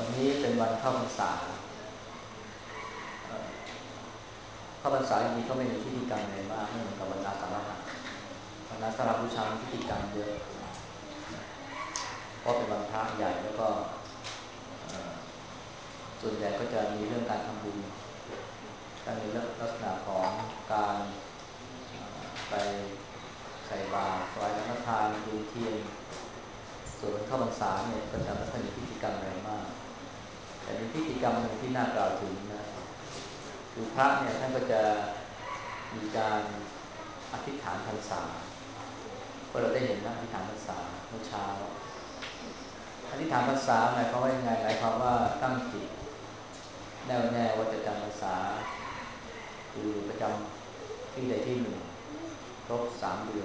วันนี้เป็นวันเข้าพรรษาเข้าพรรษาจริงๆก็ไม่มีพิธีกรรมอะไรมากไม่เหมือนกับวันอาสาฬหะวันอาสาฬหบูชามีพิธีกรรมเยอะเพราะเป็นวันพระใหญ่แล้วก็ส่วนใหญ่ก็จะมีเรื่องการทำบุญการในลักษณะของการไปใส่บาตรถวายสังฆทานดูเทียนส่วนวันเข้าพรรษาเนี่ยก็จะไม่ค่อยมีพิธีกรรมอะไรมากแต่มีพิธีกรรมหนึ่งที่น่ากล่าวถึงนะคือพระเนี่ยท่านก็จะมีการอธิษฐานพรรษาเพราะเราได้เห็นนะอธิษฐานพรรษาเมื่อเช้าอธิษฐานพรรษาหมายความว่ายังไงหมายความว่าตั้งจิตแน่วแน่ว่าจะจำพรรษาคือประจำที่ใดที่หนึ่งครบ3 เดือน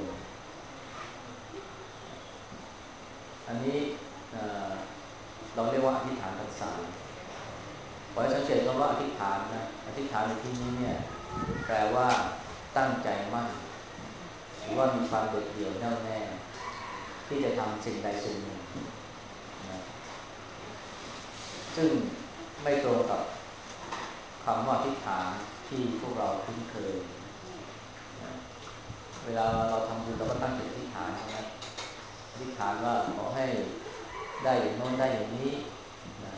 อันนี้เราเรียกว่าอธิษฐานพรรษาขอให้สังเกตคำว่าอธิษฐานนะอธิษฐานในที่นี้เนี่ยแปลว่าตั้งใจมั่นหรือว่ามีความเด็ดเดี่ยวแน่วแน่ที่จะทำสิ่งใดสิ่งหนึ่งนะซึ่งไม่ตรงกับคำว่าอธิษฐานที่พวกเราคุ้นเคยนะเวลาเราทำบุญเราก็ตั้งใจอธิษฐานนะอธิษฐานว่าขอให้ได้อย่างโน้นได้อย่างนี้นะ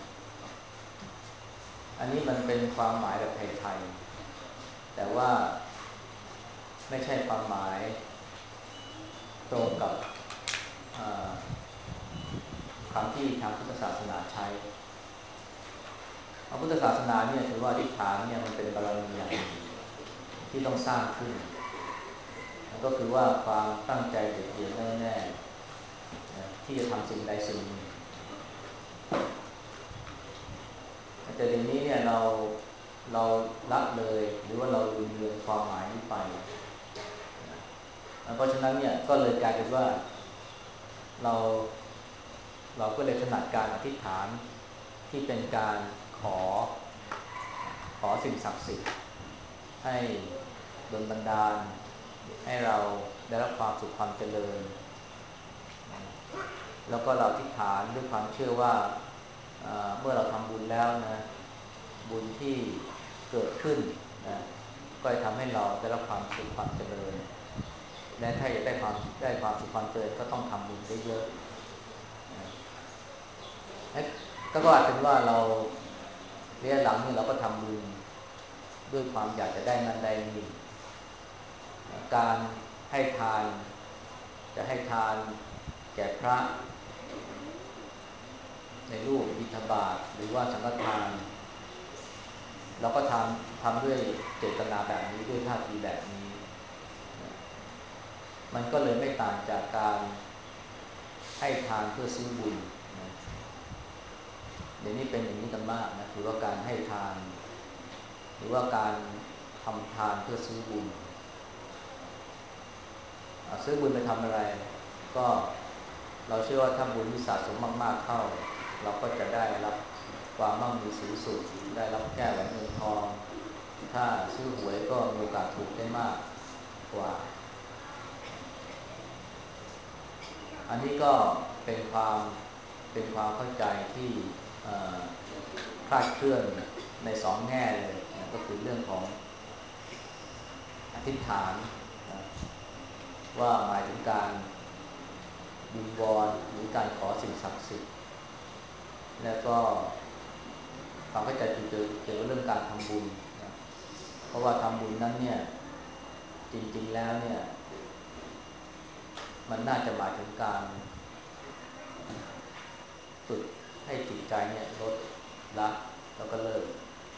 อันนี้มันเป็นความหมายแบบไทยๆแต่ว่าไม่ใช่ความหมายตรงกับคำที่ทางพุทธศาสนาใช้พุทธศาสนาเนี่ยถือว่าอธิษฐานเนี่ยมันเป็นบารมีอย่างหนึ่งที่ต้องสร้างขึ้นแล้วก็คือว่าความตั้งใจเด็ดเดี่ยวแน่วแน่ที่จะทำสิ่งใดสิ่งหนึ่งแต่เดี๋ยวนี้เนี่ยเราละเลยหรือว่าเราลืมเลือนความหมายนี้ไปเพราะฉะนั้นเนี่ยก็เลยกลายเป็นว่าเราก็เลยถนัดการอธิษฐานที่เป็นการขอสิ่งศักดิ์สิทธิ์ให้ดลบันดาลให้เราได้รับความสุขความเจริญแล้วก็เราอธิษฐานด้วยความเชื่อว่าเมื่อเราทำบุญแล้วนะบุญที่เกิดขึ้นนะก็จะทำให้เราได้รับความสุขความเจริญและถ้าอยากได้ความสุขความเจริญก็ต้องทำบุญเยอะๆก็อาจเป็นว่าเราเรียนหลังนี่เราก็ทำบุญด้วยความอยากจะได้นั้นได้นี่การให้ทานจะให้ทานแก่พระในรูปบิณฑบาตหรือว่าสังฆทานเราก็ทำด้วยเจตนาแบบนี้ด้วยท่าทีแบบนี้มันก็เลยไม่ต่างจากการให้ทานเพื่อซื้อบุญนะเดี๋ยวนี้เป็นอย่างนี้กันมากนะคือว่าการให้ทานหรือว่าการทำทานเพื่อซื้อบุญซื้อบุญไปทำอะไรก็เราเชื่อว่าถ้าบุญที่สะสมมากๆเข้าเราก็จะได้รับความมั่งมีสีสุขได้รับแก้วแหวนเงินทองถ้าซื้อหวยก็มีโอกาสถูกได้มากกว่าอันนี้ก็เป็นความเข้าใจที่คลาดเคลื่อนใน2 แง่เลยนะก็คือเรื่องของอธิษฐานนะว่าหมายถึงการวิงวอนหรือการขอสิ่งศักดิ์สิทธิ์แล้วก็ความเข้าใจผิดเกี่ยวกับเรื่องการทำบุญนะเพราะว่าทำบุญนั้นเนี่ยจริงๆแล้วเนี่ยมันน่าจะหมายถึงการฝึกให้จิตใจเนี่ยลดละแล้วก็เลิก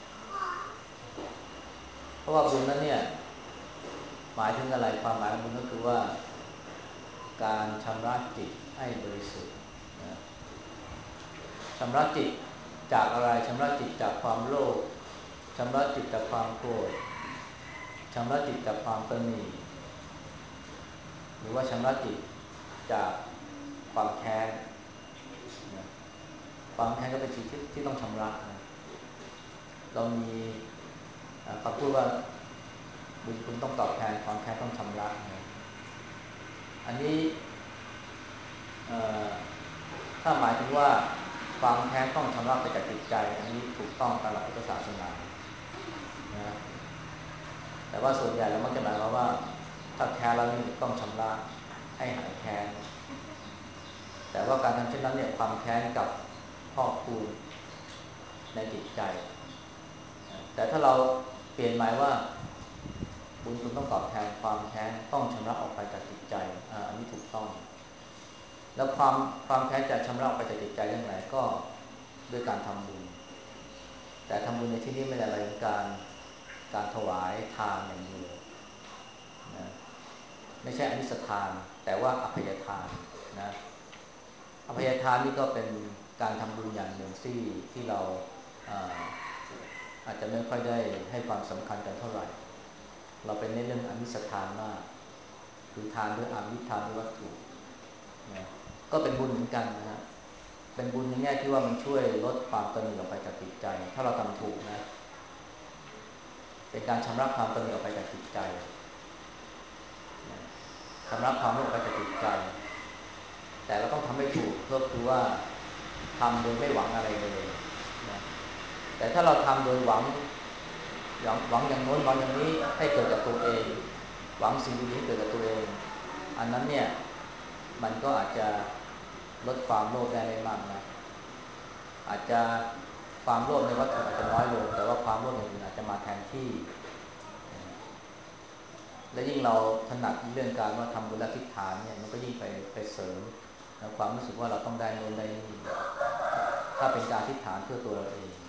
เพราะว่าบุญนั้นเนี่ยหมายถึงอะไรความหมายของบุญก็คือว่าการชำระจิตให้บริสุทธิ์นะชำระจิตจากอะไรชำระจิตจากความโลภชำระจิตจากความโกรธชำระจิตจากความตนีหรือว่าชำระจิตจากความแค้นนะความแค้นก็เป็นสิ่งที่ต้องชำระนะเรามีคำพูดว่าบุญคุณต้องตอบแทนความแค้นต้องชำระนะอันนี้ถ้าหมายถึงว่าความแค้นต้องชำระไปจากจิตใจอันนี้ถูกต้องตามหลักพุทธศาสนานะแต่ว่าส่วนใหญ่เรามักจะหมายความว่าถ้าแค้นแล้วนี่ต้องชำระให้หายแค้นแต่ว่าการทำเช่นนั้นเนี่ยความแค้นกับพอกพูนในจิตใจแต่ถ้าเราเปลี่ยนหมายว่าบุญคุณต้องตอบแทนความแค้นต้องชำระออกไปจากจิตใจอันนี้ถูกต้องแล้วความแค้นจะชำระออกไปจากจิตใจอย่างไรก็ด้วยการทำบุญแต่ทำบุญในที่นี้ไม่ได้หมายถึงการถวายทานอย่างเดียวนะไม่ใช่อนิสทานแต่ว่าอภัยทานนะอภัยทานนี่ก็เป็นการทำบุญอย่างหนึ่งที่เราอาจจะไม่ค่อยได้ให้ความสำคัญกันเท่าไหร่เราเป็นในเรื่องอนิสทานมากคือทานด้วยอามิสทานด้วยวัตถุนะก็เป็นบุญเหมือนกันนะฮะเป็นบุญในแง่ที่ว่ามันช่วยลดความตนีออกไปจากจิตใจถ้าเราทำถูกนะเป็นการชำระความตนีออกไปจากจิตใจนะชำระความโลภออกไปจากจิตใจแต่เราต้องทำให้ถูกก็คือว่าทำโดยไม่หวังอะไรเลยนะแต่ถ้าเราทำโดยหวังอย่างโน้นหวังอย่างนี้ให้เกิดกับตัวเองหวังสิ่งดีๆให้เกิดกับตัวเองอันนั้นเนี่ยมันก็อาจจะลดความโลภได้ไม่มากนะอาจจะความโลภในวัตถุอาจจะน้อยลงแต่ว่าความโลภอย่างอื่นอาจจะมาแทนที่และยิ่งเราถนัดเรื่องการว่าทำบุญและอธิษฐานเนี่ยมันก็ยิ่งไปเสริมนะความรู้สึกว่าเราต้องได้โน้นได้นี่ถ้าเป็นการอธิษฐานเพื่อตัวเราเอง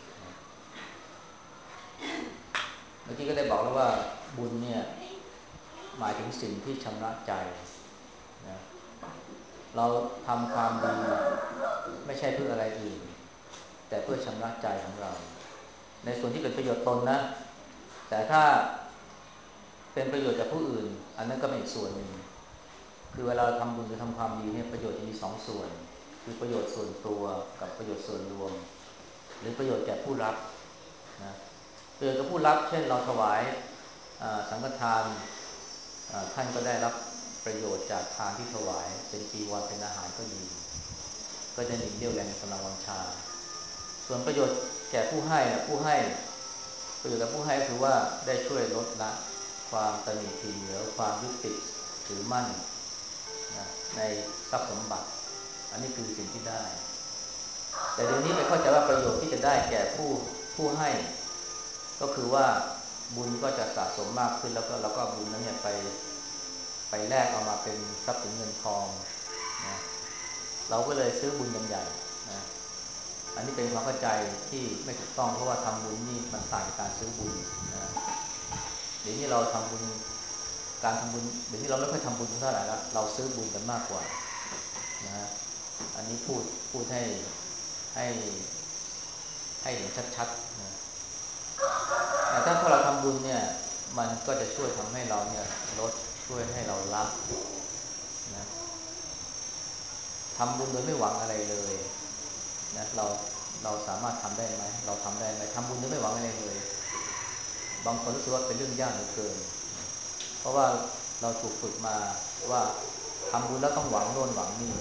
เมื่อกี้ก็ได้บอกแล้วว่าบุญเนี่ยหมายถึงสิ่งที่ชำระใจนะเราทำความดีไม่ใช่เพื่ออะไรอื่นแต่เพื่อชำระใจของเราในส่วนที่เป็นประโยชน์ตนนะแต่ถ้าเป็นประโยชน์กับผู้อื่นอันนั้นก็เป็นอีกส่วนหนึ่งคือเวลาเราทำบุญหรือทำความดีเนี่ยประโยชน์จะมีสองส่วนคือประโยชน์ส่วนตัวกับประโยชน์ส่วนรวมหรือประโยชน์แก่ผู้รับนะประโยชน์กับผู้รับเช่นเราถวายสังฆทานท่านก็ได้รับประโยชน์จากทานที่ถวายเป็นจีวรเป็นอาหารก็ดีก็จะหนีเรี่ยวแรงกำลังวังชาส่วนประโยชน์แก่ผู้ให้ประโยชน์แก่ผู้ให้คือว่าได้ช่วยลดละความตนีทีเหนียวความยึดติดถือมั่นนะในทรัพย์สมบัติอันนี้คือสิ่งที่ได้แต่เดี๋ยวนี้ไปเข้าใจว่าประโยชน์ที่จะได้แก่ผู้ให้ก็คือว่าบุญก็จะสะสมมากขึ้นแล้วก็เราก็บุญนั้นเนี่ยไปแลกเอามาเป็นทรัพย์สินเงินทองนะเราก็เลยซื้อบุญกันใหญ่นะอันนี้เป็นความเข้าใจที่ไม่ถูกต้องเพราะว่าทำบุญนี่มันต่างจากการซื้อบุญนะเดี๋ยวนี้เราทำบุญการทำบุญเดี๋ยวนี้เราไม่ค่อยทำบุญเท่าไหร่แล้วเราซื้อบุญกันมากกว่านะอันนี้พูดให้ให้เห็นชัดๆนะแต่ถ้าเราทำบุญเนี่ยมันก็จะช่วยทำให้เราเนี่ยลดช่วยให้เราละนะทำบุญโดยไม่หวังอะไรเลยนะเราสามารถทำได้ไหมเราทำได้ไหมทำบุญโดยไม่หวังอะไรเลยบางคนรู้สึกว่าเป็นเรื่องยากเหลือเกินเพราะว่าเราถูกฝึกมาว่าทำบุญแล้วต้องหวังโน่นหวังนี่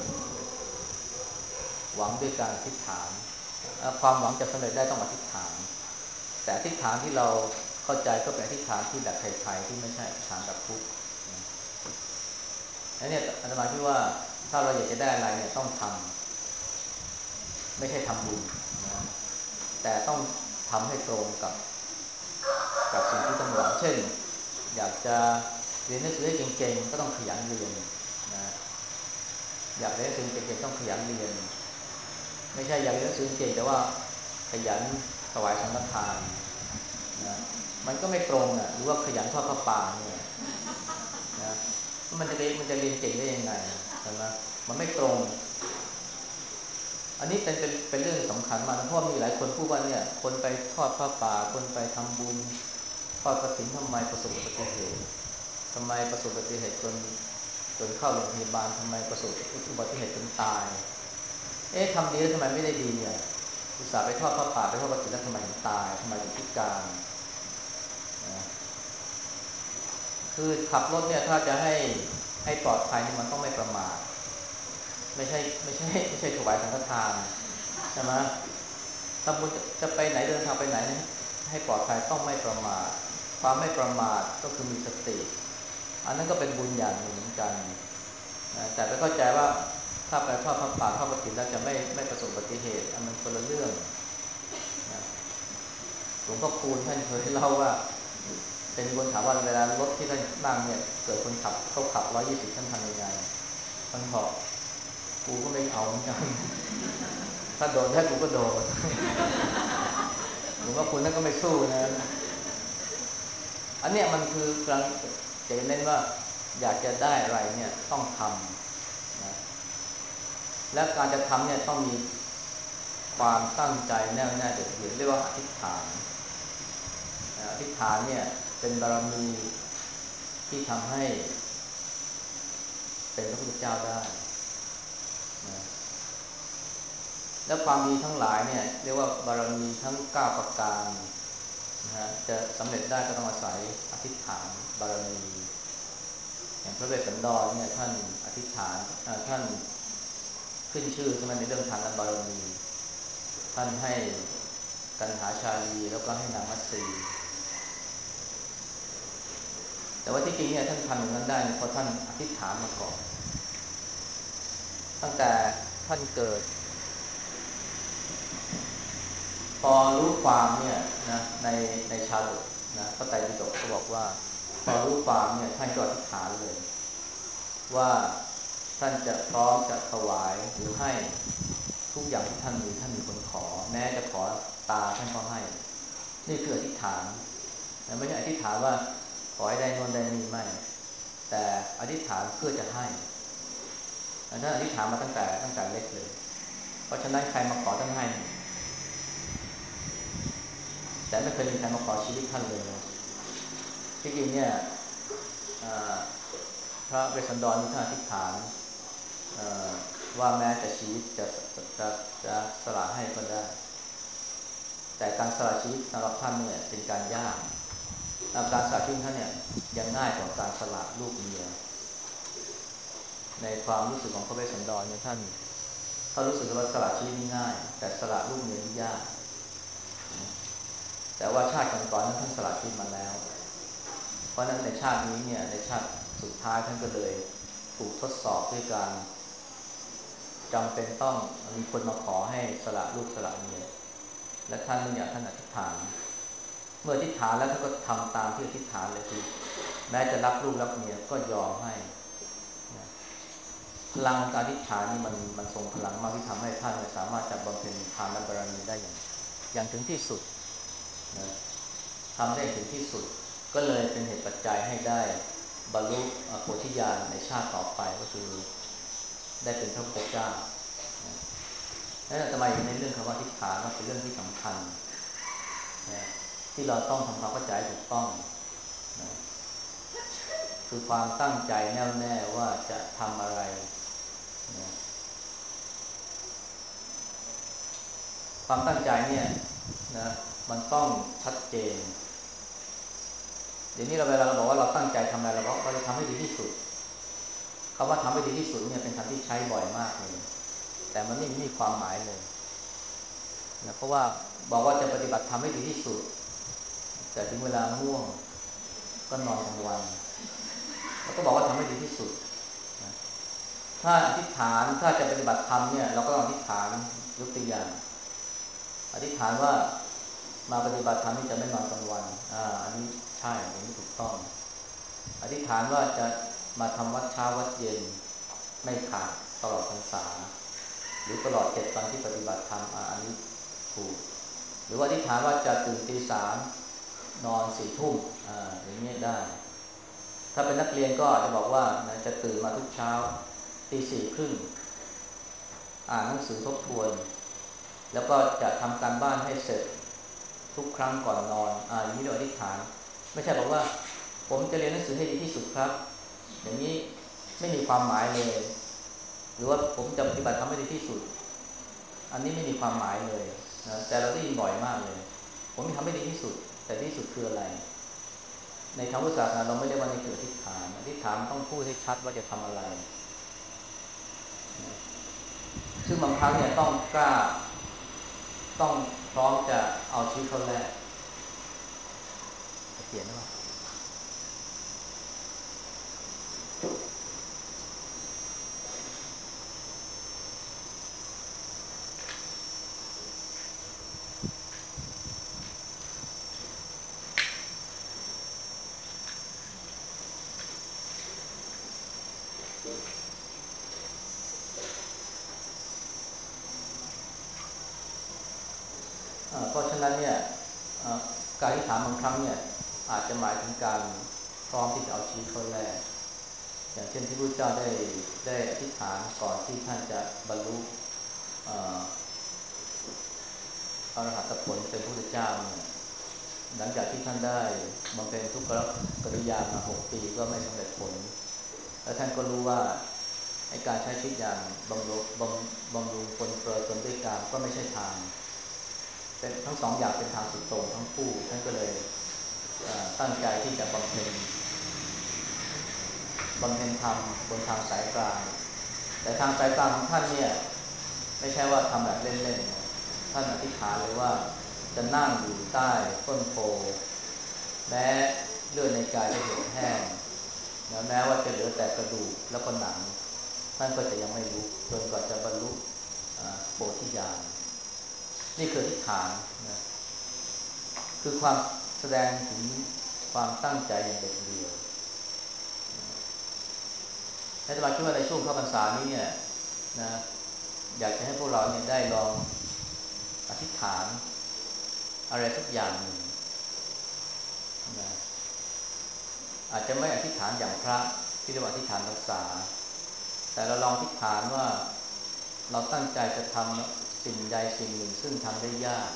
หวังด้วยการอธิษฐานความหวังจะสำเร็จได้ต้องอธิษฐานแต่อธิษฐานที่เราเข้าใจก็เป็นอธิษฐานที่แบบไทยๆที่ไม่ใช่อธิษฐานแบบพุทธแล้วเนี่ยอาตมาคิดว่าถ้าเราอยากจะได้อะไรเนี่ยต้องทำไม่ใช่ทำบุญนะแต่ต้องทำให้ตรงกับสิ่งที่ต้องหวังเช่นอยากจะเรียนหนังสือให้เก่งๆก็ต้องขยันเรียนนะอยากเรียนหนังสือเก่งๆต้องขยันเรียนไม่ใช่อยากเรียนหนังสือเก่งแต่ว่าขยันถวายสังฆทานนะมันก็ไม่ตรงอ่ะหรือว่าขยันทอดผ้าป่าเนี่ยนะมันจะเรียนเก่งได้ยังไงใช่ไหมมันไม่ตรงอันนี้เป็นเรื่องสำคัญมากเพราะมีหลายคนพูดว่าเนี่ยคนไปทอดผ้าป่าคนไปทำบุญทอดกฐินทำไมประสบอุบัติเหตุทำไมประสบอุบัติเหตุจนเข้าโรงพยาบาลทำไมประสบอุบัติเหตุจนตายทำดีแล้วทำไมไม่ได้ดีอ่ะอุตส่าห์ไปทอดผ้าป่าไปทอดกฐินแล้วทำไมถึงตายทำไมถึงพิการนะคือขับรถเนี่ยถ้าจะให้ปลอดภัยนี่มันต้องไม่ประมาทไม่ใช่ถวายสังฆทานใช่ไหมถ้าคุณจะไปไหนเดินทางไปไหนให้ปลอดภัยต้องไม่ประมาทความไม่ประมาทก็คือมีสติอันนั้นก็เป็นบุญอย่างหนึ่งเหมือนกันนะแต่ไปเข้าใจว่าถ้าไปทอดพระป่าทอดกฐินแล้วจะไม่ประสบอุบัติเหตุอันมันคนละเรื่องนะหลวงพ่อคูณท่านเคยเล่าว่าเป็นคนถามว่าเวลารถที่ท่านนั่งเนี่ยเกิดคนขับเขาขับ120ท่านทำยังไงท่านบอกกูก็ไม่เอาเหมือนกันถ้าโดนแท้กูก็โดนหลวงพ่อคูณท่านก็ไม่สู้นะอันเนี้ยมันคือกำลังจะเน้นว่าอยากจะได้อะไรเนี่ยต้องทำนะและการจะทำเนี่ยต้องมีความตั้งใจแน่วแน่เด็ดเดี่ยวเรียกว่าอธิษฐานอธิษฐานเนี่ยเป็นบารมีที่ทำให้เป็นพระพุทธเจ้าได้นะและความดีทั้งหลายเนี่ยเรียกว่าบารมีทั้ง9ประการนะฮะจะสำเร็จได้ก็ต้องอาศัยอธิษฐานบารมีอย่างพระเวสสันดรเนี่ยท่านอธิษฐานท่านขึ้นชื่อใช่ไหมในเรื่องทานบารมีท่านให้กันหาชาลีแล้วก็ให้นางมัตสีแต่ว่าที่จริงเนี่ยท่านทำอย่างนั้นได้เพราะท่านอธิษฐานมาก่อนตั้งแต่ท่านเกิดพอรู้ความเนี่ยนะในชาดกนะพระไตรปิฎกเขาบอกว่าพอรู้ความเนี่ยท่านก็อธิษฐานเลยว่าท่านจะพร้อมจะถวายหรือให้ทุกอย่างที่ท่านมีคนขอแม้จะขอตาท่านก็ให้นี่คืออธิษฐานนะไม่ใช่อธิษฐานว่าขอให้ได้นนได้นี่ไม่แต่อธิษฐานเพื่อจะให้ท่านอธิษฐานมาตั้งแต่เล็กเลยเพราะฉะนั้นใครมาขอท่านให้แต่ไม่เคยมีใครมาขอชีวิตท่านเลยนะที่จริงเนี่ยพระเวสสันดรนี่ท่านอธิษฐานว่าแม้แต่ชีวิตจะสละให้ก็ได้แต่การสละชีวิตสำหรับท่านเนี่ยเป็นการยากการสละชีวิตท่านเนี่ยยังง่ายกว่าการสละลูกเมียในความรู้สึกของพระเวสสันดรเนี่ยท่านรู้สึกว่าสละชีวิตนี่ง่ายแต่สละลูกเมียนี่ยากแต่ว่าชาติก่อนๆนั้นท่านสละชีวิตมาแล้วเพราะฉะนั้นในชาตินี้เนี่ยในชาติสุดท้ายท่านก็เลยถูกทดสอบด้วยการจำเป็นต้องมีคนมาขอให้สละลูกสละเมียและท่านเนี่ยท่านอธิษฐานเมื่ออธิษฐานแล้วท่านก็ทำตามที่อธิษฐานเลยคือแม้จะรักลูกรักเมียก็ยอมให้พลังการอธิษฐานนี่มันทรงพลังมากที่ทำให้ท่านสามารถจะบำเพ็ญทานและบารมีได้อย่างถึงที่สุดนะทำได้ถึงที่สุดก็เลยเป็นเหตุปัจจัยให้ได้บรรลุโพธิญาณในชาติต่อไปก็คือได้เป็นพระพุทธเจ้านั่นอาตมาในเรื่องคำว่าอธิษฐานว่าเป็นเรื่องที่สำคัญนะที่เราต้องทำความเข้าใจถูกต้องนะคือความตั้งใจแน่วแน่ว่าจะทำอะไรนะความตั้งใจเนี่ยนะมันต้องชัดเจนเดี๋ยวนี้เวลาเราบอกว่าเราตั้งใจทำอะไรเราจะทำให้ดีที่สุดคำว่าทำให้ดีที่สุดเนี่ยเป็นคำที่ใช้บ่อยมากเลยแต่มันไม่มีความหมายเลยนะเพราะว่าบอกว่าจะปฏิบัติทำให้ดีที่สุดแต่ถึงเวลาง่วงก็นอนกลางวันแล้วก็บอกว่าทำให้ดีที่สุดนะถ้าอธิษฐานถ้าจะปฏิบัติธรรมเนี่ยเราก็ต้องอธิษฐานยกตัวอย่างอธิษฐานว่ามาปฏิบัติธรรมนี่จะไม่นอนกลางวันอันนี้ใช่อันนี้ถูกต้องอธิษฐานว่าจะมาทำวัดเช้าวัดเย็นไม่ขาดตลอดพรรษาหรือตลอด7 วันที่ปฏิบัติธรรมอันนี้ถูกหรือว่าอธิษฐานว่าจะตื่นตี 3นอน4 ทุ่มอย่างนี้ได้ถ้าเป็นนักเรียนก็อาจจะบอกว่าจะตื่นมาทุกเช้าตี 4 ครึ่งอ่านหนังสือทบทวนแล้วก็จะทำการบ้านให้เสร็จทุกครั้งก่อนนอนอย่างนี้เราอธิษฐานไม่ใช่บอกว่าผมจะเรียนหนังสือให้ดีที่สุดครับอย่างนี้ไม่มีความหมายเลยหรือว่าผมจะปฏิบัติทำให้ดีที่สุดอันนี้ไม่มีความหมายเลยนะแต่เราได้ยินบ่อยมากเลยผมจะทำให้ดีที่สุดแต่ที่สุดคืออะไรในทางพุทธศาสนาเราไม่เรียกว่าในคืออธิษฐานอธิษฐานต้องพูดให้ชัดว่าจะทำอะไรนะซึ่งบางครั้งเนี่ยต้องกล้าต้องพร้อมจะเอาชีวิตเขาแลกเปลี่ยนหรือเปล่าเพราะฉะนั้นเนี่ยการที่ถามบางครั้งเนี่ยอาจจะหมายถึงการพร้อมที่จะเอาชีวิตเขาแลกอย่างเช่นที่พระเจ้าได้อธิษฐานก่อนที่ท่านจะบรรลุอรหัตผลเป็นพระพุทธเจ้าเนี่ยหลังจากที่ท่านได้บำเพ็ญทุกขกริยามา6 ปีก็ไม่สำเร็จผลแล้วท่านก็รู้ว่าในการใช้ชีวิตอย่างบำรุงคนเปรอตนด้วยกามก็ไม่ใช่ทางเป็นทั้งสองอย่างเป็นทางสุดโต่งทั้งคู่ท่านก็เลยตั้งใจที่จะบำเพ็ญธรรมบนทางสายกลางแต่ทางสายกลางของท่านเนี่ยไม่ใช่ว่าทำแบบเล่นๆนะท่านอธิษฐานเลยว่าจะนั่งอยู่ใต้ต้นโพแม้เลือดในกายจะเหือดแห้งนะแม้ว่าจะเหลือแต่กระดูกแล้วก็หนังท่านก็จะยังไม่ลุกจนกว่าจะบรรลุโพธิญาณนี่คืออธิษฐานนะคือความแสดงถึงความตั้งใจอย่างเด็ดเดี่ยวและจะมาคิดว่าในช่วงเข้าพรรษานี้เนี่ยนะอยากจะให้พวกเราเนี่ยได้ลองอธิษฐานอะไรสักอย่างหนึ่งนะอาจจะไม่อธิษฐานอย่างพระที่เรียกว่าอธิษฐานรักษาแต่เราลองอธิษฐานว่าเราตั้งใจจะทำสิ่งใดสิ่งหนึ่งซึ่งทำได้ยาก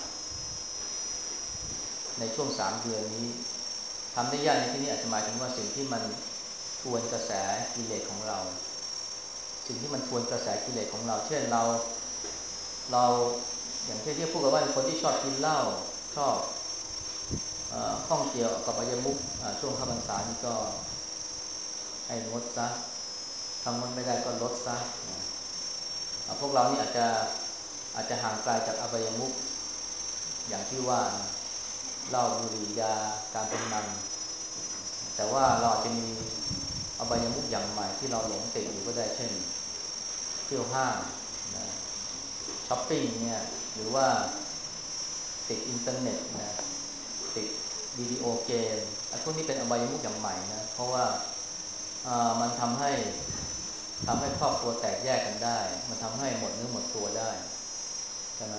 ในช่วง3 เดือนนี้ทำได้ยากในที่นี้อาจจะหมายถึงว่าสิ่งที่มันทวนกระแสกิเลสของเราสิ่งที่มันทวนกระแสกิเลสของเราเช่นเราอย่างเช่นที่พูดกันว่าคนที่ชอบกินเหล้าชอบข้องเกี่ยวกับอบายมุขช่วงเข้าพรรษานี่ก็ให้งดซะทำงดไม่ได้ก็ลดซะพวกเรานี่อาจจะห่างไกลจากอบายมุขอย่างที่ว่าเหล้าบุหรี่ยาการพนันแต่ว่าเราอาจจะมีอบายมุขอย่างใหม่ที่เราหลงติดอยู่ก็ได้เช่นเที่ยวห้างนะช้อปปิ้งเนี่ยหรือว่าติดอินเทอร์เน็ตนะติดวิดีโอเกมพวกนี้เป็นอบายมุขอย่างใหม่นะเพราะว่ามันทำให้ครอบครัวแตกแยกกันได้มันทำให้หมดเนื้อหมดตัวได้ใช่ไหม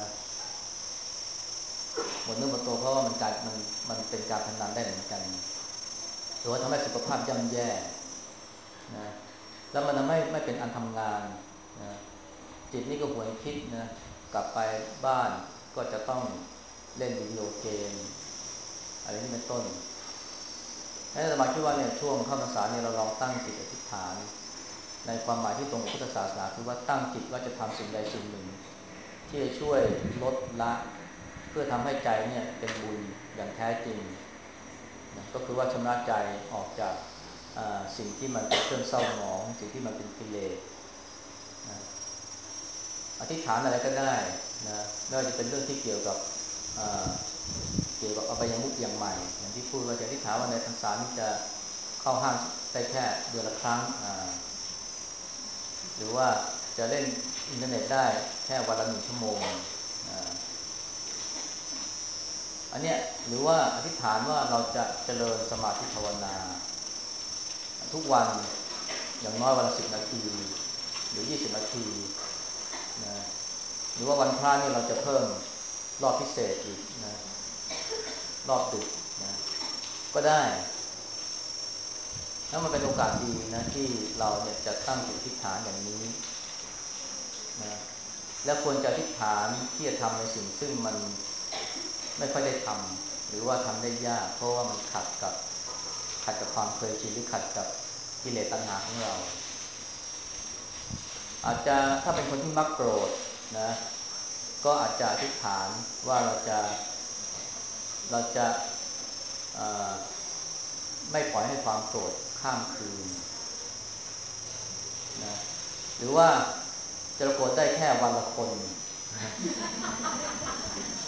หมดเนื้อหมดตัวเพราะว่ามันเป็นการพนันได้เหมือนกันหรือว่าทำให้สุขภาพย่ำแย่นะแล้วมันทำให้ไม่เป็นอันทำงานนะจิตนี่ก็หวนคิดนะกลับไปบ้านก็จะต้องเล่นวิดีโอเกมอะไรนี่เป็นต้นให้อาตมาคิดว่าเนี่ยช่วงเข้าพรรษาเนี่ยเราลองตั้งจิตอธิษฐานในความหมายที่ตรงกับพุทธศาสนาคือว่าตั้งจิตว่าจะทำสิ่งใดสิ่งหนึ่งที่จะช่วยลดละเพื่อทำให้ใจเนี่ยเป็นบุญอย่างแท้จริงนะก็คือว่าชำระใจออกจากสิ่งที่มันเป็นเครื่องเศร้าหมองสิ่งที่มันเป็นกิเลสนะอธิษฐานอะไรก็ได้นะไม่ว่าจะเป็นเรื่องที่เกี่ยวกับอบายมุขอย่างใหม่อย่างที่พูดว่าจะอธิษฐานว่าในพรรษานี้จะเข้าห้างได้แค่เดือนละครั้งหรือว่าจะเล่นอินเทอร์เน็ตได้แค่วันละ1 ชั่วโมงอันเนี้ยหรือว่าอธิษฐานว่าเราจะเจริญสมาธิภาวนาทุกวันอย่างน้อยวันละ10 นาทีหรือ20 นาทีนะหรือว่าวันพระนี่เราจะเพิ่มรอบพิเศษอีกนะรอบดึกนะก็ได้แล้วมันเป็นโอกาสดีนะที่เราเนี่ยจะตั้งจิตอธิษฐานอย่างนี้นะและควรจะอธิษฐานที่จะทำในสิ่งซึ่งมันไม่ค่อยได้ทำหรือว่าทำได้ยากเพราะว่ามันขัดกับความเคยชินหรือขัดกับกิเลสตัณหาของเราอาจจะถ้าเป็นคนที่มักโกรธนะก็อาจจะอธิษฐานว่าเราจะไม่ปล่อยให้ความโกรธข้ามคืนนะหรือว่าจะโกรธได้แค่วันละคน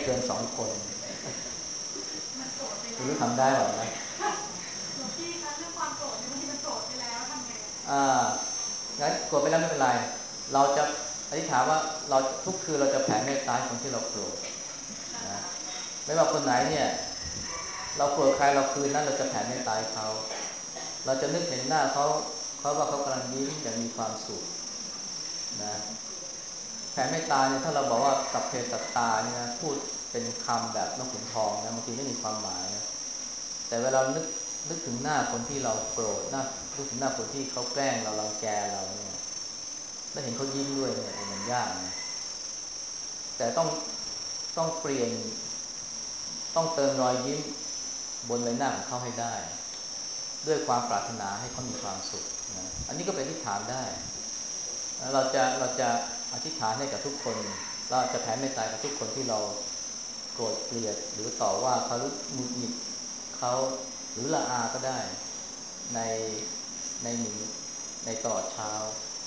เกิน2 คนมันโกรธไปคุแล้ณรู้วทำได้หรอนะหลวงพี่คะเรื่องความโกรธนี่บางทีมันโกรธไปแล้วทำไงงั้นโกรธไปแล้วไม่เป็นไรเราจะอธิษฐานว่าเราทุกคืนเราจะแผ่เมตตาให้คนที่เราโกรธนะไม่ว่าคนไหนเนี่ยเราโกรธใครเราคืนนั้นเราจะแผ่เมตตาให้เขาเราจะนึกเห็นหน้าเขาว่าเขากำลังยิ้มอย่างมีความสุขนะแผ่เมตตาเนี่ยถ้าเราบอกว่าสัพเพสัตตาเนี่ยนะพูดเป็นคำแบบนกขุนทองนะบางทีไม่มีความหมายนะแต่เวลานึกถึงหน้าคนที่เราโกรธนึกถึงหน้าคนที่เขาแกล้งเรารังแกเราเนี่ยแล้วเห็นเขายิ้มด้วยเนี่ยมันยากนะแต่ต้องเปลี่ยนต้องเติมรอยยิ้มบนใบหน้าของเขาให้ได้ด้วยความปรารถนาให้เขามีความสุขนะอันนี้ก็เป็นอธิษฐานได้เราจะอธิษฐานให้กับทุกคนเราจะแผ่เมตตากับทุกคนที่เราโกรธเกลียดหรือต่อว่าเขาหรือหงุดหงิดเขาหรือละอาก็ได้ในในหนึ่งในตลอดเช้า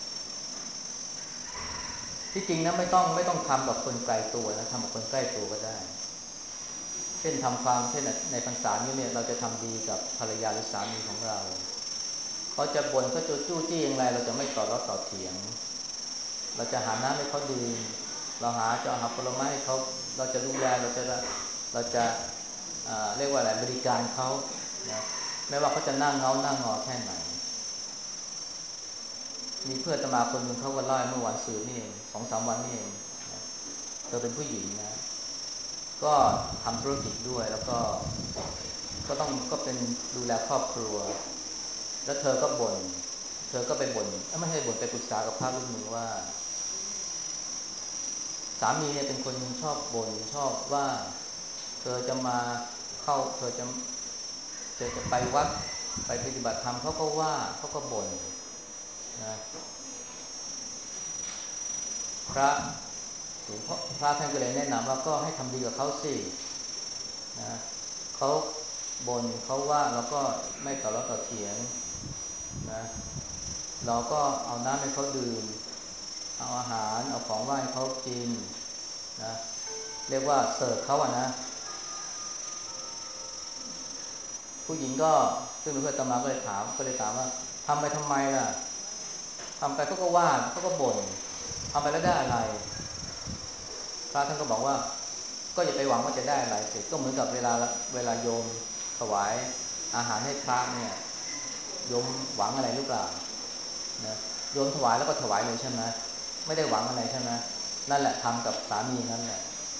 ที่จริงนะไม่ต้องทำกับคนไกลตัวนะทำกับคนใกล้ตัวก็ได้เช่นในพรรษานี้เนี่ยเราจะทำดีกับภรรยาหรือสามีของเราเขาจะบ่นเขาจะจู้จี้อย่างไรเราจะไม่ต่อล้อต่อเถียงเราจะหาน้ำให้เขาดื่มเราจะหาผลไม้ให้เขาเราจะดูแลเราจะเรียกว่าอะไรบริการเขานะไม่ว่าเขาจะนั่งนั่งงอแค่ไหนมีเพื่อนอาตมาคนหนึ่งเขาก็เล่าเมื่อวันซืนนี่เอง2-3 วันนี่เองนะเธอเป็นผู้หญิงนะก็ทำธุรกิจด้วยแล้วก็เป็นดูแลครอบครัวแล้วเธอก็บ่นเธอก็ไปบ่นไม่ใช่บ่นไปปรึกษากับพระรูปหนึ่งว่าสามีเนี่ยเป็นคนชอบบ่นชอบว่าเธอจะมาเธอจะไปวัดไปปฏิบัติธรรมเขาก็ว่าเขาก็บ่นนะพระหลวงพ่อพระท่านก็เลยแนะนำว่าก็ให้ทำดีกับเขาสินะเขาบ่นเขาว่าเราก็ไม่ต่อล้อต่อเถียงนะเราก็เอาน้ำให้เขาดื่มเอาอาหารเอาของไหว้ให้เขากินนะเรียกว่าเสิร์ฟเขาอะนะผู้หญิงก็ซึ่งเป็นเพื่อนอาตมาก็เลยถามว่าทำไปทำไมล่ะทำไปเขาก็ว่าเขาก็บ่นทำไปแล้วได้อะไรพระท่านก็บอกว่าก็อย่าไปหวังว่าจะได้อะไรสิก็เหมือนกับเวลาโยมถวายอาหารให้พระเนี่ยโยมหวังอะไรหรือเปล่านะโยมถวายแล้วก็ถวายเลยใช่ไหมไม่ได้หวังอะไรใช่ไหมนั่นแหละทำกับสามีนั่นแหละ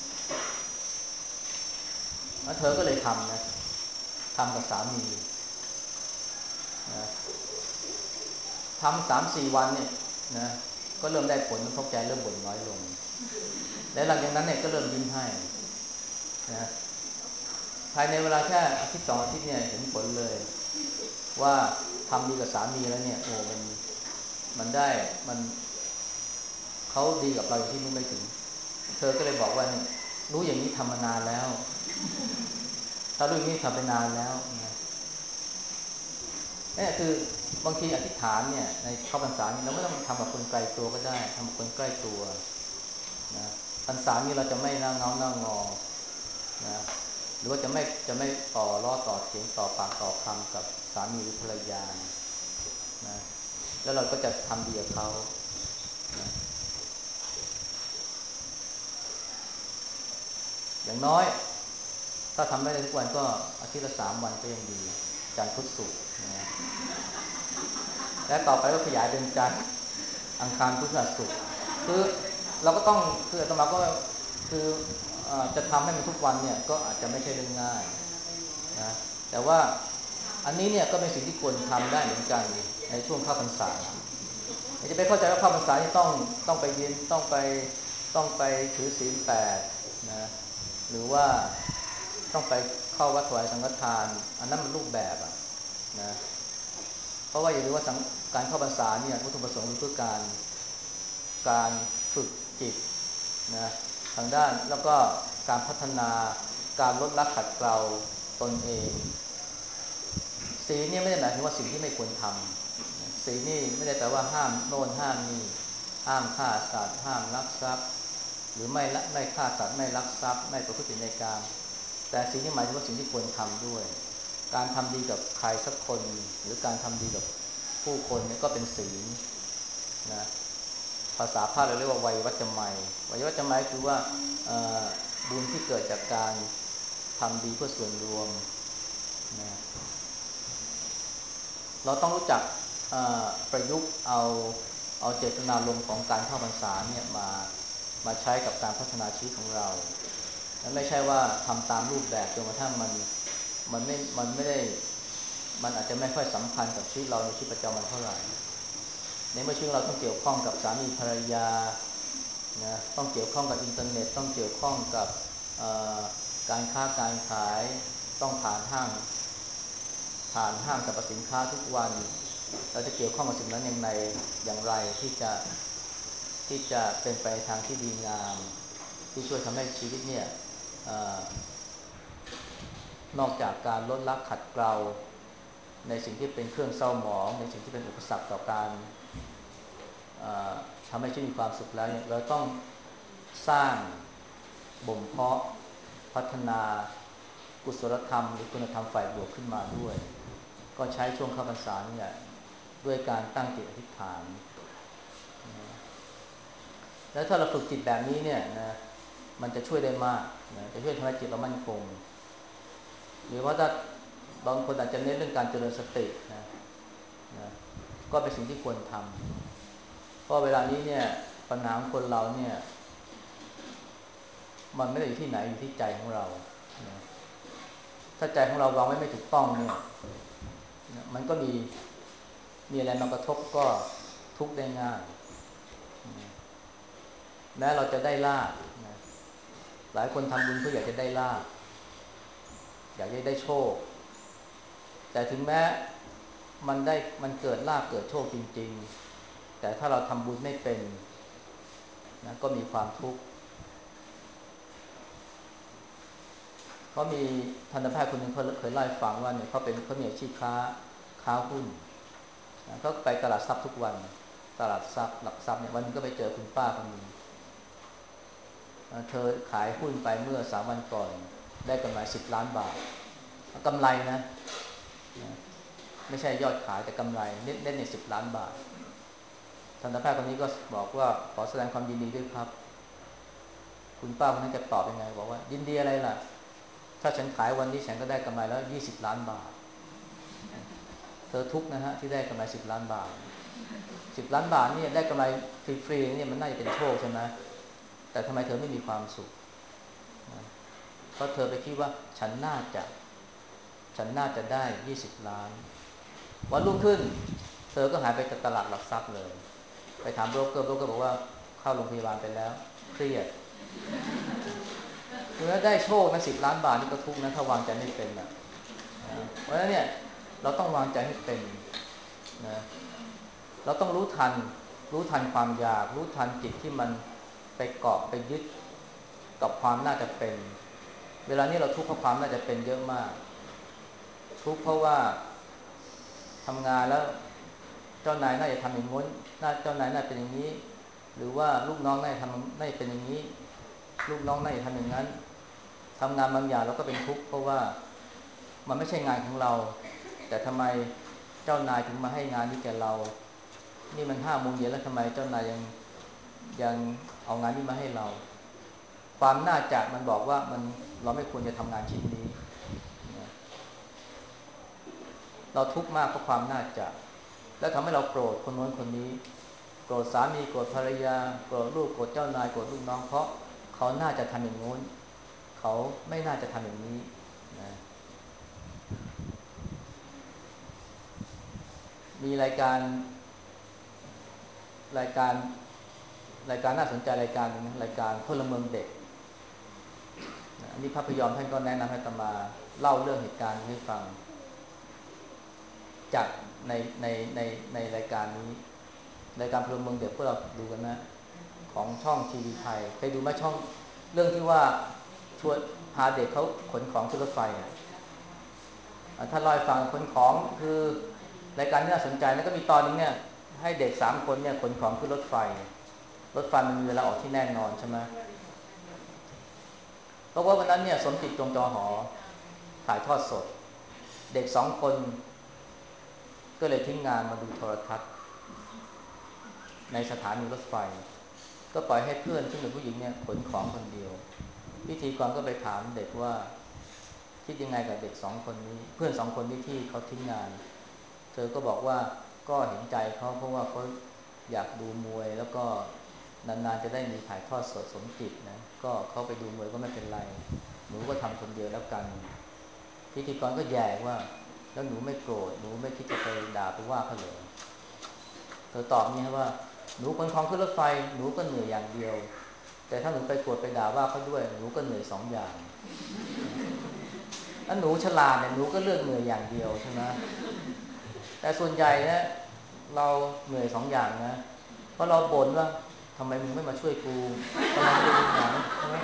แล้วเธอก็เลยทำนะทำกับสามีนะทำ3-4 วันเนี่ยนะก็เริ่มได้ผลเพราะแกเริ่มบ่นน้อยลงและหลังจากนั้นเนี่ยก็เริ่มยิ้มให้นะภายในเวลาแค่อาทิตย์2 อาทิตย์เนี่ยเห็นผลเลยว่าทำดีกับสามีแล้วเนี่ยโอ้มันได้มันเขาดีกับเราอย่างที่นึกไม่ถึงเธอก็เลยบอกว่าเนี่ยรู้อย่างนี้ทำมานานแล้วถ้ารู้อย่างนี้ทำไปนานแล้วนะนี่คือบางทีอธิษฐานเนี่ยในเข้าพรรษาเราไม่ต้องทำกับคนไกลตัวก็ได้ทำกับคนใกล้ตัวนะพรรษานี้เราจะไม่นั่งงอนะหรือว่าจะไม่ต่อล้อต่อเถียงต่อปากต่อคำกับสามีหรือภรรยานะแล้วเราก็จะทำดีกับเขานะอย่างน้อยถ้าทำไม่ได้ทุกวันก็อาทิตย์ละ3 วันก็ยังดีจันทร์พุธศุกร์นะและต่อไปก็ขยายเป็นจันทร์อังคารพุธพฤหัสศุกร์คือเราก็ต้องคืออาตมาก็คือจะทำให้มันทุกวันเนี่ยก็อาจจะไม่ใช่เรื่องง่ายนะแต่ว่าอันนี้เนี่ยก็เป็นสิ่งที่ควรทำได้เหมือนกันในช่วงเข้าพรรษาจะไปเข้าใจว่าเข้าพรรษาที่ต้องไปยืนต้องไปถือศีล8นะหรือว่าต้องไปเข้าวัดถวายสังฆทานอันนั้นมันรูปแบบอะนะเพราะว่าอย่าลืมว่าการเข้าพรรษาเนี่ยวัตถุประสงค์คือเพื่อการฝึกจิตนะทางด้านแล้วก็การพัฒนาการลดละขัดเกลาตนเองศีลเนี่ยไม่ได้หมายถึงว่าสิ่งที่ไม่ควรทำศีลนี่ไม่ได้แปลว่าห้ามโน่นห้ามนี่ห้ามฆ่าสัตว์ห้ามลักทรัพย์หรือไม่ฆ่าสัตว์ไม่ลักทรัพย์ไม่ประพฤติผิดในกามแต่สิ่งที่หมายถึงว่าสิ่งที่ควรทำด้วยการทำดีกับใครสักคนหรือการทำดีกับผู้คนเนี่ยก็เป็นศีลนะภาษาพาเราเรียกว่าไวยวัจจะไมยไวยวัจจะไมยคือว่าบุญที่เกิดจากการทำดีเพื่อส่วนรวมนะเราต้องรู้จักประยุกต์เอาเจตนารมณ์ของการเข้าพรรษาเนี่ยมาใช้กับการพัฒนาชีวิตของเราและไม่ใช่ว่าทำตามรูปแบบจนกระทั่งมันไม่ได้มันอาจจะไม่ค่อยสัมพันธ์กับชีวิตเราในชีวิตประจำวันเท่าไหร่ในเมื่อชีวิตเราต้องเกี่ยวข้องกับสามีภรรยานะต้องเกี่ยวข้องกับอินเทอร์เน็ตต้องเกี่ยวข้องกับการค้าการขายต้องผ่านห้างสรรพสินค้าทุกวันเราจะเกี่ยวข้องกับสิ่งนั้นอย่างไรที่จะเป็นไปทางที่ดีงามที่ช่วยทำให้ชีวิตเนี่ยนอกจากการลดละขัดเกลาในสิ่งที่เป็นเครื่องเศร้าหมองในสิ่งที่เป็นอุปสรรคต่อการทำให้ชีวิตมีความสุขแล้วเนี่ยเราต้องสร้างบ่มเพาะพัฒนากุศลธรรมหรือคุณธรรมฝ่ายบวกขึ้นมาด้วยก็ใช้ช่วงเข้าพรรษาเนี่ยด้วยการตั้งจิตอธิษฐานแล้วถ้าเราฝึกจิตแบบนี้เนี่ยนะมันจะช่วยได้มากนะจะช่วยทำให้จิตเรามั่นคงหรือว่าถ้าบางคนอาจจะเน้นเรื่องการเจริญสตินะก็เป็นสิ่งที่ควรทำเพราะเวลานี้เนี่ยปัญหาของคนเราเนี่ยมันไม่ได้อยู่ที่ไหนอยู่ที่ใจของเรานะถ้าใจของเราวางไว้ไม่ถูกต้องเนี่ยมันก็มีอะไรมากระทบก็ทุกข์ได้ง่ายแม้เราจะได้ลาภนะหลายคนทำบุญเพื่ออยากจะได้ลาภอยากจะได้โชคแต่ถึงแม้มันเกิดลาภเกิดโชคจริงๆแต่ถ้าเราทำบุญไม่เป็นนะก็มีความทุกข์เขามีทันตแพทย์คนหนึ่งเขาเคยเล่าให้ฟังว่าเนี่ยเขามีอาชีพค้าหุ้นนะเขาไปตลาดทรัพย์ทุกวันตลาดทรัพย์หลักทรัพย์เนี่ยวันนึงก็ไปเจอคุณป้าคนนึงเธอขายหุ้นไปเมื่อ3 วันก่อนได้กำไร10 ล้านบาทกำไรนะไม่ใช่ยอดขายแต่กำไรเน็ตใน10 ล้านบาททันตแพทย์คนนี้ก็บอกว่าขอแสดงความยินดีด้วยครับคุณป้าคนนั้นจะตอบยังไงบอกว่ายินดีอะไรล่ะถ้าฉันขายวันนี้ฉันก็ได้กำไรแล้ว20 ล้านบาทเธอทุกข์นะฮะที่ได้กำไร10 ล้านบาท10 ล้านบาทนี่ได้กำไรฟรีๆนี่มันน่าจะเป็นโชคใช่ไหมแต่ทำไมเธอไม่มีความสุขเพราะเธอไปคิดว่าฉันน่าจะได้20 ล้านวันรุ่งขึ้นเธอก็หายไปจากตลาดหลักทรัพย์เลยไปถามโบรกเกอร์บอกว่าเข้าโรงพยาบาลไปแล้วเครียดคือถ้าได้โชคนะ10 ล้านบาทนี่ก็ทุกข์นะถ้าวางใจไม่เป็นนะเพราะฉะนั้นเนี่ยเราต้องวางใจให้เป็นนะเราต้องรู้ทันความอยากรู้ทันจิตที่มันไปเกาะไปยึดกับความน่าจะเป็นเวลานี้เราทุกข์เพราะความน่าจะเป็นเยอะมากทุกข์เพราะว่าทำงานแล้วเจ้านายน่าจะทำอย่างงู้นเจ้านายน่าเป็นอย่างนี้หรือว่าลูกน้องน่าจะเป็นอย่างนี้ลูกน้องน่าจะทำอย่างนั้นทำงานบางอย่างเราก็เป็นทุกข์เพราะว่ามันไม่ใช่งานของเราแต่ทำไมเจ้านายถึงมาให้งานนี้แก่เรานี่มัน5 โมงเย็นแล้วทำไมเจ้านายยังเอางานนี้มาให้เราความน่าจะมันบอกว่าเราไม่ควรจะทำงานชิ้นนี้นะเราทุกข์มากเพราะความน่าจะแล้วทำให้เราโกรธคนโน้นคนนี้โกรธสามีโกรธภรรยาโกรธลูกโกรธเจ้านายโกรธลูกน้องเพราะเขาน่าจะทำอย่างโน้นเขาไม่น่าจะทำอย่างนี้นะมีรายการรายการน่าสนใจรายการนึงนะรายการพลเมืองเด็กอันนี้พระพยอมท่านก็แนะนำให้อาตมาเล่าเรื่องเหตุการณ์ให้ฟังจากในในในในรายการนี้รายการพลเมืองเด็กพวกเราดูกันนะของช่องทีวีไทยเคยดูไหมช่องเรื่องที่ว่าชวนพาเด็กเขาขนของขึ้นรถไฟถ้าลอยฟังขนของคือรายการที่น่าสนใจแล้วก็มีตอนนึงเนี่ยให้เด็ก3 คนเนี่ยขนของขึ้นรถไฟมันมีเวลาออกที่แน่นอนใช่ไหมเพราะว่าวันนั้นเนี่ยสมจิตจงจอหอถ่ายทอดสดเด็ก2 คนก็เลยทิ้งงานมาดูโทรทัศน์ในสถานีรถไฟก็ปล่อยให้เพื่อนซึ่งเป็นผู้หญิงเนี่ยขนของคนเดียวพิธีกรก็ไปถามเด็กว่าคิดยังไงกับเด็ก2 คนนี้เพื่อน2 คนนี้ที่เขาทิ้งงานเธอก็บอกว่าก็เห็นใจเขาเพราะว่าเขาอยากดูมวยแล้วก็นานๆจะได้มีถ่ายทอดสดสมจิตนะก็เขาไปดูมวยก็ไม่เป็นไรหนูก็ทำคนเดียวแล้วกันพิธีกรก็แย่ว่าแล้วหนูไม่โกรธหนูไม่คิดจะไปด่าไปว่าเขาเลยเธอตอบนี้ว่าหนูขนของขึ้นรถไฟหนูก็เหนื่อยอย่างเดียวแต่ถ้าหนูไปโกรธไปด่าว่าเขาด้วยหนูก็เหนื่อย2 อย่างถ้าหนูฉลาดเนี่ยหนูก็เลือกเหนื่อยอย่างเดียวใช่ไหมแต่ส่วนใหญ่เนี่ยเราเหนื่อย2 อย่างนะเพราะเราบ่นว่าทำไมมึงไม่มาช่วยกูทำไมมึงไม่มาใช่ไหม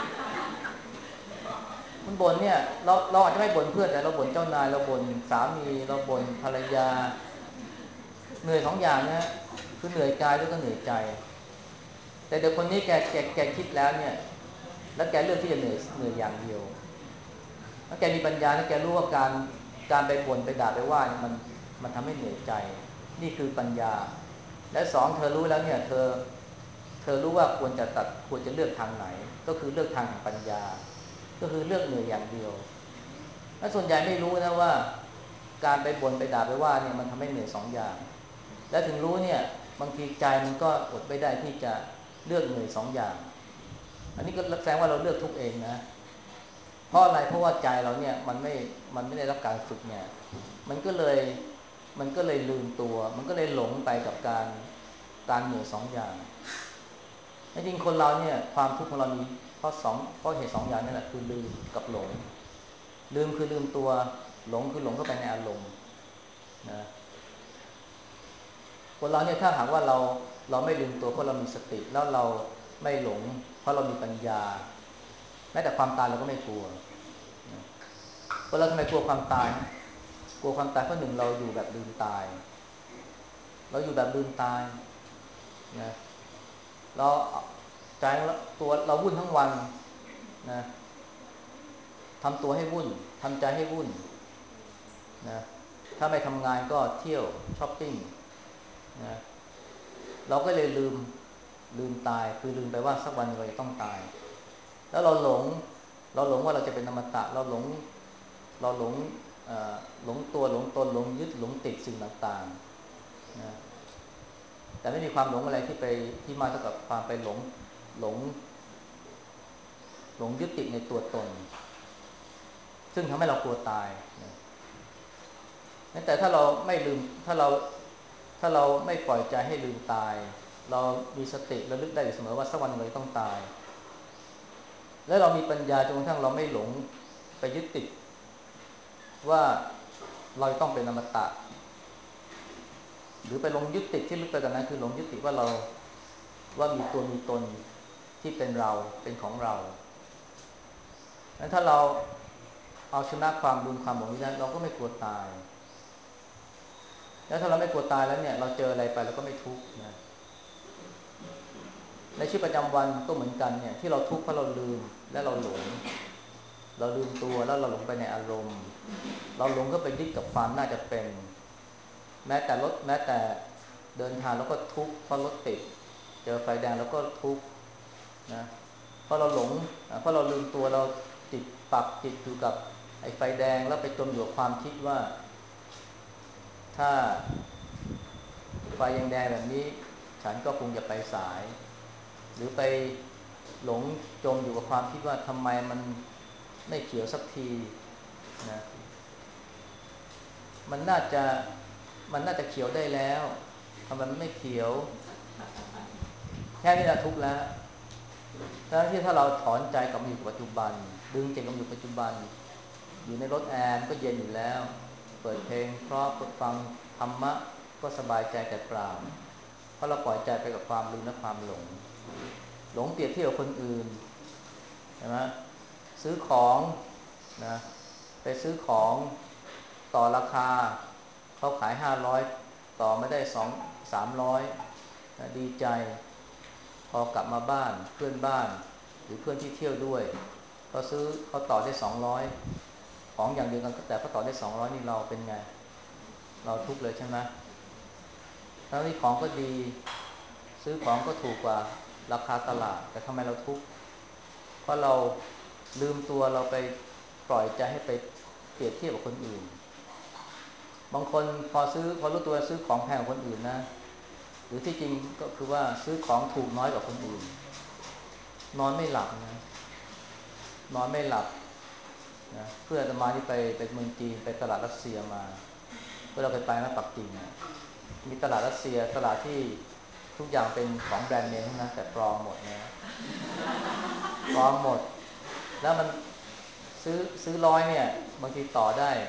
มันบ่นเนี่ยเราอาจจะไม่บ่นเพื่อนแต่เราบ่นเจ้านายเราบ่นสามีเราบ่นภรรยาเหนื่อย2 อย่างนะคือเหนื่อยกายแล้วก็เหนื่อยใจแต่เด็กคนนี้แกคิดแล้วเนี่ยแล้วแกเลือกที่จะเหนื่อยอย่างเดียวแล้วแกมีปัญญาแล้วแกรู้ว่าการไปบ่นไปด่าไปว่าเนี่ยมันทำให้เหนื่อยใจนี่คือปัญญาและ2เธอรู้แล้วเนี่ยเธอรู้ว่าควรจะเลือกทางไหนก็คือเลือกทางแห่งปัญญาก็คือเลือกเหนื่อยอย่างเดียวและส่วนใหญ่ไม่รู้นะว่าการไปบ่นไปด่าไปว่าเนี่ยมันทำให้เหนื่อย2 อย่างและถึงรู้เนี่ยบางทีใจมันก็อดไม่ได้ที่จะเลือกเหนื่อย2 อย่างอันนี้ก็แสดงว่าเราเลือกทุกเองนะเพราะอะไรเพราะว่าใจเราเนี่ยมันไม่ได้รับการฝึกเนี่ยมันก็เลยมันก็เลยลืมตัวมันก็เลยหลงไปกับการเหนื่อย2 อย่างจริงๆคนเราเนี่ยความทุกข์ของเรามีเพราะเหตุ2 อย่างนี่แหละคือลืมกับหลงลืมคือลืมตัวหลงคือหลงเข้าไปในอารมณ์นะคนเราเนี่ยถ้าหากว่าเราไม่ลืมตัวเพราะเรามีสติแล้วเราไม่หลงเพราะเรามีปัญญาแม้แต่ความตายเราก็ไม่กลัวนะคนเราทำไมกลัวความตายกลัวความตายเพราะหนึ่งเราอยู่แบบลืมตายเราอยู่แบบลืมตายนะเราใจตัวเราวุ่นทั้งวันนะทำตัวให้วุ่นทำใจให้วุ่นนะถ้าไม่ทำงานก็เที่ยวช้อปปิ้งนะเราก็เลยลืมตายคือลืมไปว่าสักวันเราจะต้องตายแล้วเราหลงว่าเราจะเป็นอมตะเราหลงเอ่อหลงตัวหลงตนหลงยึดหลงติดสิ่งต่างๆนะแต่ไม่มีความหลงอะไรที่มาเท่ากับความไปหลงหลงยึดติดในตัวตนซึ่งทำให้เรากลัวตายนะแต่ถ้าเราไม่ลืมถ้าเราไม่ปล่อยใจให้ลืมตายเรามีสติระลึกได้อยู่เสมอว่าสักวันหนึ่งเราต้องตายแล้วเรามีปัญญาจนกระทั่งเราไม่หลงไปยึดติดว่าเราต้องเป็นอมตะหรือไปหลงยึดติดที่ลึกไปกว่านั้นคือหลงยึดติดว่ามีตัวมีตนที่เป็นเราเป็นของเรางั้นถ้าเราเอาชนะความลืมความหลงนี้ได้เราก็ไม่กลัวตายแล้วถ้าเราไม่กลัวตายแล้วเนี่ยเราเจออะไรไปเราก็ไม่ทุกข์นะในชีวิตประจำวันก็เหมือนกันเนี่ยที่เราทุกข์เพราะเราลืมและเราหลงเราลืมตัวแล้วเราหลงไปในอารมณ์เราหลงก็ไปยึดกับความน่าจะเป็นแม้แต่เดินทางแล้วก็ทุกข์เพราะรถติดเจอไฟแดงแล้วก็ทุกข์นะเพราะเราหลงเพราะเราลืมตัวเราปักจิตอยู่กับไอ้ไฟแดงแล้วไปจมอยู่กับความคิดว่าถ้าไฟยังแดงแบบนี้ฉันก็คงจะไปสายหรือไปหลงจมอยู่กับความคิดว่าทำไมมันไม่เขียวสักทีนะมันน่าจะมันน่าจะเขียวได้แล้วทำไมมันไม่เขียวแค่นี้เราทุกข์แล้วแล้วที่ถ้าเราถอนใจกลับมาอยู่กับปัจจุบันดึงใจกลับมาอยู่ปัจจุบันอยู่ในรถแอร์ก็เย็นอยู่แล้วเปิดเพลงเพราะฟังธรรมะก็สบายใจแต่เปล่าเพราะเราปล่อยใจไปกับความลืมและความหลงเปรียบเทียบกับคนอื่นใช่ไหมซื้อของนะไปซื้อของต่อราคาเขาขาย500ต่อไม่ได้200-300นะดีใจพอกลับมาบ้านเพื่อนบ้านหรือเพื่อนที่เที่ยวด้วยเขาต่อได้200ของอย่างเดียวกันแต่เขาต่อได้200นี่เราเป็นไงเราทุกข์เลยใช่ไหมทั้งที่ของก็ดีซื้อของก็ถูกกว่าราคาตลาดแต่ทำไมเราทุกข์เพราะเราลืมตัวเราไปปล่อยใจให้ไปเปรียบเทียบกับคนอื่นบางคนพอรู้ตัวซื้อของแพงกว่าคนอื่นนะหรือที่จริงก็คือว่าซื้อของถูกน้อยกว่าคนอื่นนอนไม่หลับนะนอนไม่หลับนะเพื่ออาตมาที่ไปเมืองจีนไปตลาดรัสเซียมาเพื่อเราไปนะปักกิ่งนะมีตลาดรัสเซียตลาดที่ทุกอย่างเป็นของแบรนด์เนมทั้งนั้นแต่ปลอมหมดนะปลอมหมดแล้วมันซื้อ100เนี่ยบางทีต่อได้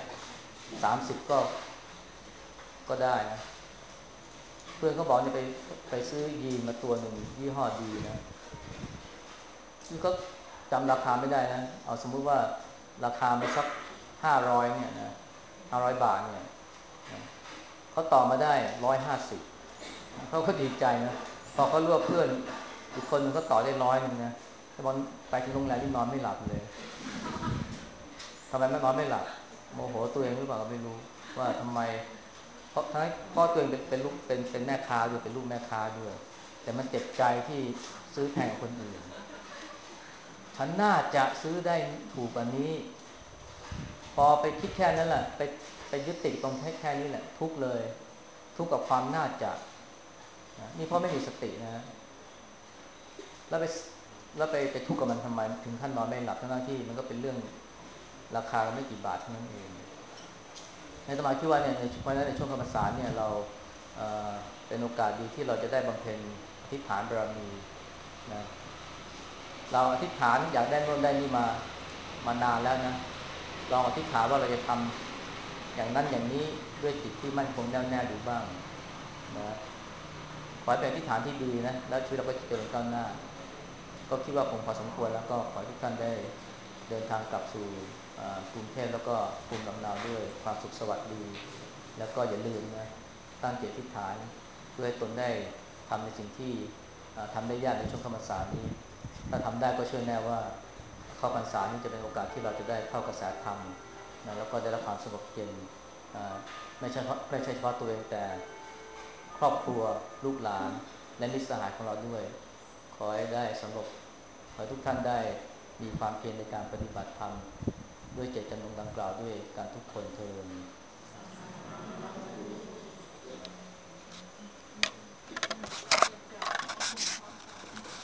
30ก็ได้นะเพื่อนเขาบอกเนี่ยไปซื้อยีนมาตัวหนึ่งยี่ห้อดีนะคือเขาจำราคาไม่ได้นะเอาสมมุติว่าราคาไปสัก500เนี่ยนะ500 บาทเนี่ยเขาต่อมาได้150เขาก็ดีใจนะพอเขารู้ว่าเพื่อนอีกคนนึงเขาต่อได้100นะแต่บอลไปถึงโรงแรมที่นอนไม่หลับเลยทำไมไม่นอนไม่หลับโมโหตัวเองหรือเปล่าก็ไม่รู้ว่าทำไมเพราะตัวเองเป็นลูกเป็นแม่ค้าด้วยเป็นลูกแม่ค้าด้วยแต่มันเจ็บใจที่ซื้อแพงกว่าคนอื่นฉันน่าจะซื้อได้ถูกกว่านี้พอไปคิดแค่นั้นแหละไปยึดติดตรงแค่นี้แหละทุกเลยทุกกับความน่าจะนี่เพราะไม่มีสตินะแล้วไปแล้วไปทุกข์กับมันทำไมถึงขั้นนอนไม่หลับทั้งที่มันก็เป็นเรื่องราคาไม่กี่บาทเท่านั้นเองในสมัยที่ว่าเนี่ยในช่วงคำพรรษาเนี่ยเราเเป็นโอกาสดีที่เราจะได้บำเพ็ญอธิษฐานบารมีนะเราอธิษฐานอยากได้โน่นได้นี่มานานแล้วนะลองอธิษฐานว่าเราจะทำอย่างนั้นอย่างนี้ด้วยจิตที่มั่นคงแน่วแน่ดูบ้างนะขอให้เป็นอธิษฐานที่ดีนะแล้วชีวิตเราก็จะเจริญก้าวหน้าก็คิดว่าคงพอสมควรแล้วก็ขอให้ทุกท่านได้เดินทางกลับสู่กรุงเทพแล้วก็ภูมิลำเนาด้วยความสุขสวัสดีแล้วก็อย่าลืมนะตั้งจิตอธิษฐานเพื่อให้ตนได้ทำในสิ่งที่ทำได้ยากในช่วงเข้าพรรษานี้ถ้าทำได้ก็เชื่อแน่ว่าเข้าพรรษานี้จะเป็นโอกาสที่เราจะได้เข้ากระแสธรรมนะแล้วก็ได้รับความสงบเย็นไม่ใช่เฉพาะตัวเองแต่ครอบครัวลูกหลานและมิตรสหายของเราด้วยขอให้ได้สงบขอให้ทุกท่านได้มีความเพียรในการปฏิบัติธรรมด้วยเจตจำนงดังกล่าวด้วยการทุกคนเทอญ